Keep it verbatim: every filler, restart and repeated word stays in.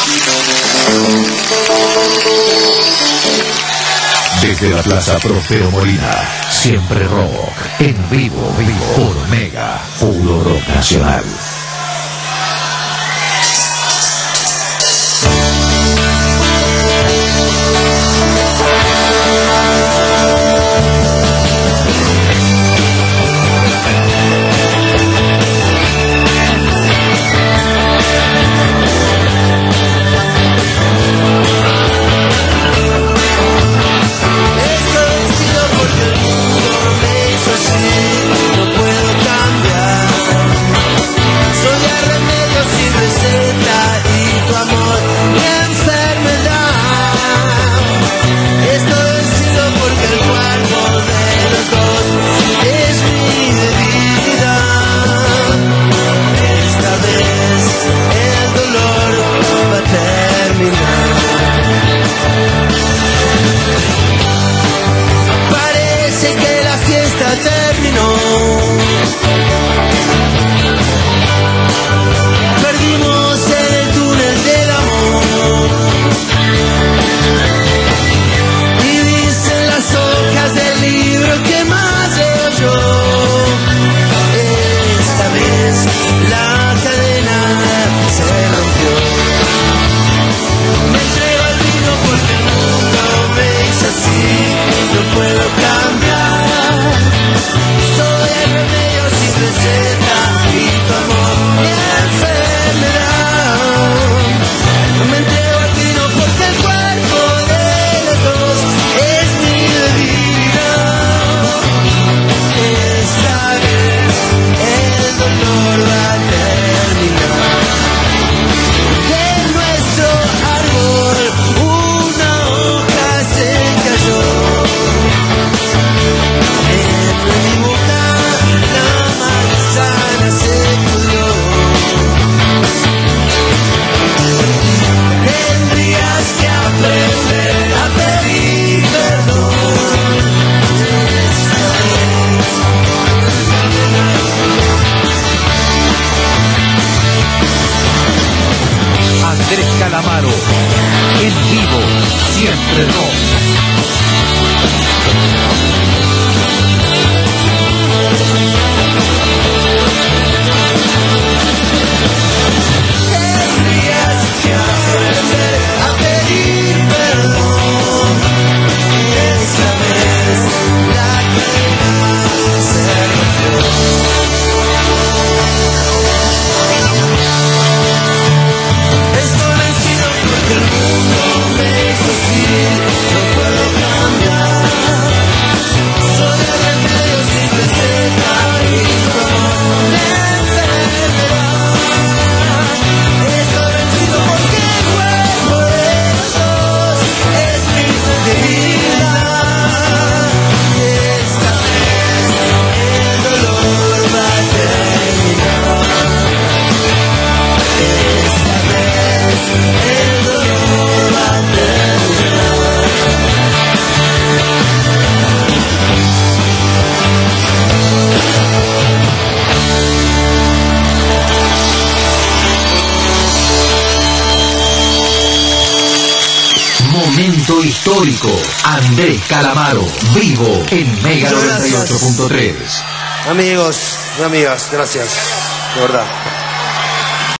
Desde la Plaza Próspero Molina, siempre rock, en vivo, vivo, por Mega, puro rock nacional. Calamaro, en vivo, siempre rock. Tendrías que aprender a pedir perdón. Esa vez la cadena se rompió. El mundo me hizo así, no puedo cambiar. Soy el remedio sin receta y no me enfermedad. Estoy vencido porque el cuerpo de los dos es mi debilidad. Esta vez el dolor va a terminar. Esta vez el dolor Momento histórico. Andrés Calamaro, vivo en Mega noventa y ocho punto tres. Amigos y amigas, gracias, de verdad.